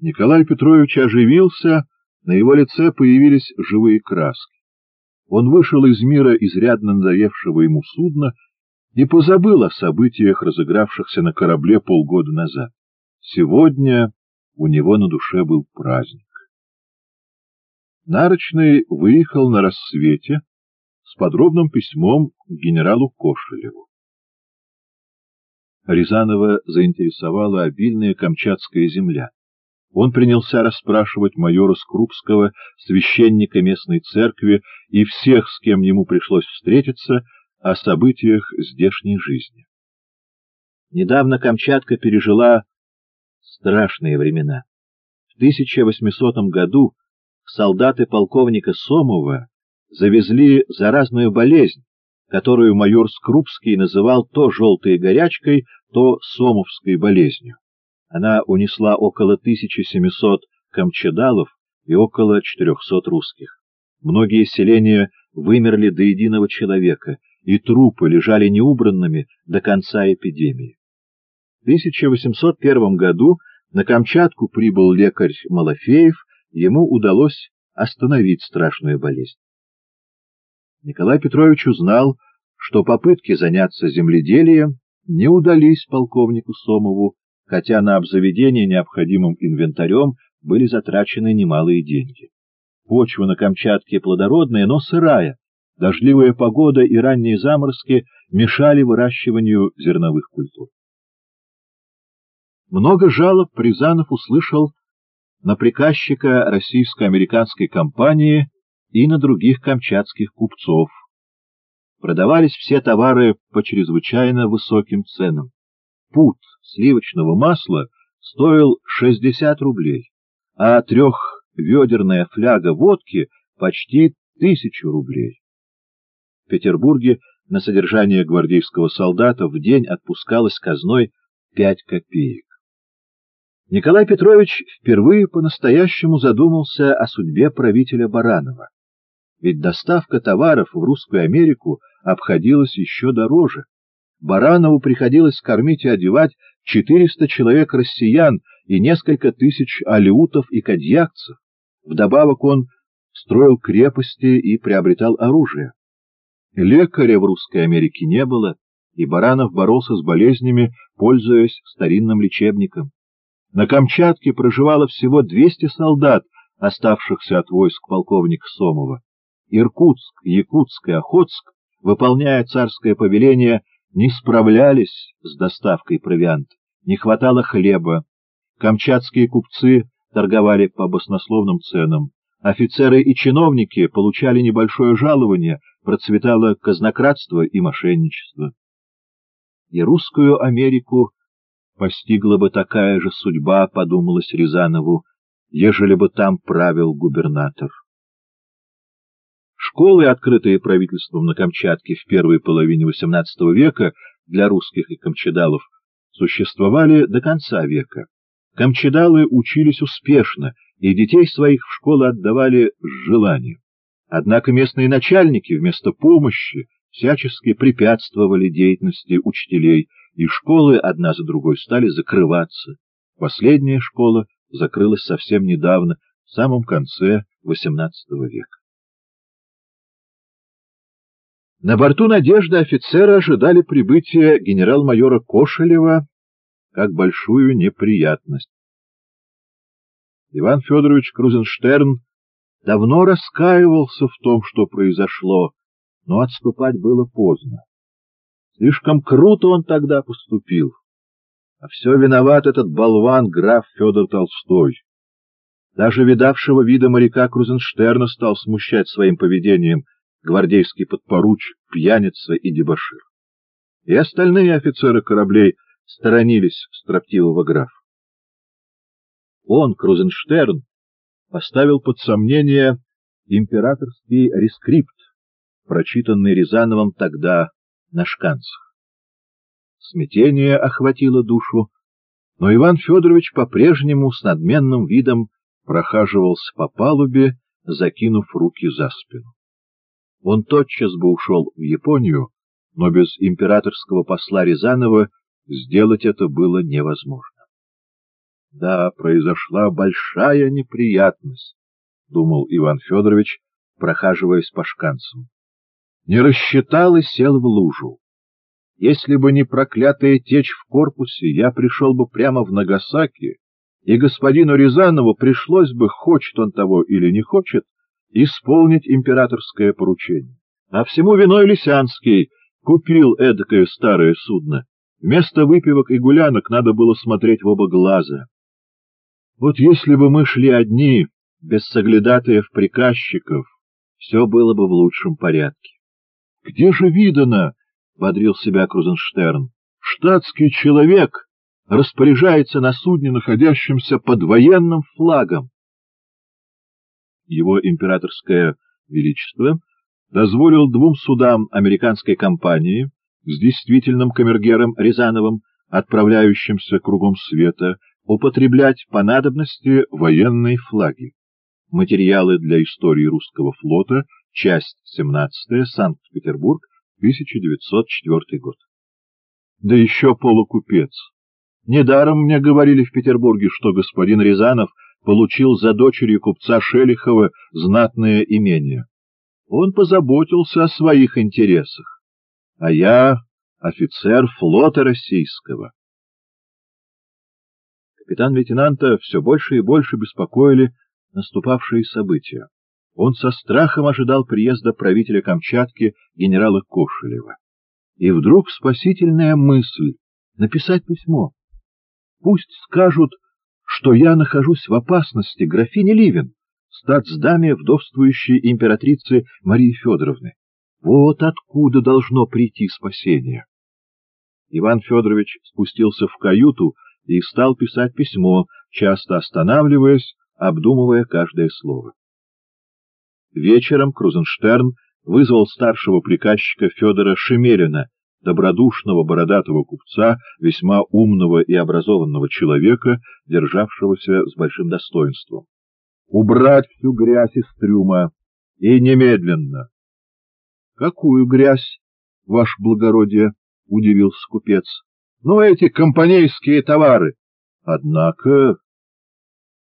Николай Петрович оживился, на его лице появились живые краски. Он вышел из мира изрядно надоевшего ему судна и позабыл о событиях, разыгравшихся на корабле полгода назад. Сегодня у него на душе был праздник. Нарочный выехал на рассвете с подробным письмом к генералу Кошелеву. Рязанова заинтересовала обильная камчатская земля. Он принялся расспрашивать майора Скрупского, священника местной церкви и всех, с кем ему пришлось встретиться, о событиях здешней жизни. Недавно Камчатка пережила страшные времена. В 1800 году солдаты полковника Сомова завезли заразную болезнь, которую майор Скрупский называл то желтой горячкой, то сомовской болезнью. Она унесла около 1700 камчедалов и около 400 русских. Многие селения вымерли до единого человека, и трупы лежали неубранными до конца эпидемии. В 1801 году на Камчатку прибыл лекарь Малафеев, ему удалось остановить страшную болезнь. Николай Петрович узнал, что попытки заняться земледелием не удались полковнику Сомову, хотя на обзаведение необходимым инвентарем были затрачены немалые деньги. Почва на Камчатке плодородная, но сырая, дождливая погода и ранние заморозки мешали выращиванию зерновых культур. Много жалоб Рязанов услышал на приказчика российско-американской компании и на других камчатских купцов. Продавались все товары по чрезвычайно высоким ценам. Пуд сливочного масла стоил 60 рублей, а трехведерная фляга водки почти 1000 рублей. В Петербурге на содержание гвардейского солдата в день отпускалось казной 5 копеек. Николай Петрович впервые по-настоящему задумался о судьбе правителя Баранова. Ведь доставка товаров в Русскую Америку обходилась еще дороже. Баранову приходилось кормить и одевать 400 человек россиян и несколько тысяч алеутов и кадьякцев. Вдобавок он строил крепости и приобретал оружие. Лекаря в Русской Америке не было, и Баранов боролся с болезнями, пользуясь старинным лечебником. На Камчатке проживало всего 200 солдат, оставшихся от войск полковника Сомова. Иркутск, Якутск и Охотск, выполняя царское повеление, не справлялись с доставкой провианта, не хватало хлеба. Камчатские купцы торговали по баснословным ценам. Офицеры и чиновники получали небольшое жалование, процветало казнократство и мошенничество. И Русскую Америку постигла бы такая же судьба, подумалось Рязанову, ежели бы там правил губернатор. Школы, открытые правительством на Камчатке в первой половине XVIII века для русских и камчедалов, существовали до конца века. Камчедалы учились успешно, и детей своих в школы отдавали с желанием. Однако местные начальники вместо помощи всячески препятствовали деятельности учителей, и школы одна за другой стали закрываться. Последняя школа закрылась совсем недавно, в самом конце XVIII века. На борту «Надежды» офицеры ожидали прибытия генерал-майора Кошелева как большую неприятность. Иван Федорович Крузенштерн давно раскаивался в том, что произошло, но отступать было поздно. Слишком круто он тогда поступил. А все виноват этот болван граф Федор Толстой. Даже видавшего вида моряка Крузенштерна стал смущать своим поведением гвардейский подпоручик, пьяница и дебошир. И остальные офицеры кораблей сторонились строптивого графа. Он, Крузенштерн, поставил под сомнение императорский рескрипт, прочитанный Рязановым тогда на шканцах. Смятение охватило душу, но Иван Федорович по-прежнему с надменным видом прохаживался по палубе, закинув руки за спину. Он тотчас бы ушел в Японию, но без императорского посла Рязанова сделать это было невозможно. Да, произошла большая неприятность, — думал Иван Федорович, прохаживаясь по шканцам. Не рассчитал и сел в лужу. Если бы не проклятая течь в корпусе, я пришел бы прямо в Нагасаки, и господину Рязанову пришлось бы, хочет он того или не хочет, исполнить императорское поручение. А всему виной Лисянский купил эдакое старое судно. Вместо выпивок и гулянок надо было смотреть в оба глаза. Вот если бы мы шли одни, без соглядатаев-приказчиков, все было бы в лучшем порядке. — Где же видано, — бодрил себя Крузенштерн, — штатский человек распоряжается на судне, находящемся под военным флагом? Его императорское величество дозволил двум судам американской компании с действительным камергером Рязановым, отправляющимся кругом света, употреблять по надобности военные флаги. Материалы для истории русского флота, часть 17, Санкт-Петербург, 1904 год. Да еще полукупец. Недаром мне говорили в Петербурге, что господин Рязанов получил за дочерью купца Шелихова знатное имение. Он позаботился о своих интересах, а я офицер флота российского. Капитан-лейтенанта все больше и больше беспокоили наступавшие события. Он со страхом ожидал приезда правителя Камчатки генерала Кошелева. И вдруг спасительная мысль — написать письмо. Пусть скажут, что я нахожусь в опасности графини Ливен, статсдаме вдовствующей императрицы Марии Федоровны. Вот откуда должно прийти спасение. Иван Федорович спустился в каюту и стал писать письмо, часто останавливаясь, обдумывая каждое слово. Вечером Крузенштерн вызвал старшего приказчика Федора Шемелина, добродушного бородатого купца, весьма умного и образованного человека, державшегося с большим достоинством. «Убрать всю грязь из трюма, и немедленно!» — Какую грязь, ваше благородие? — удивился купец. — Ну, эти компанейские товары. — Однако,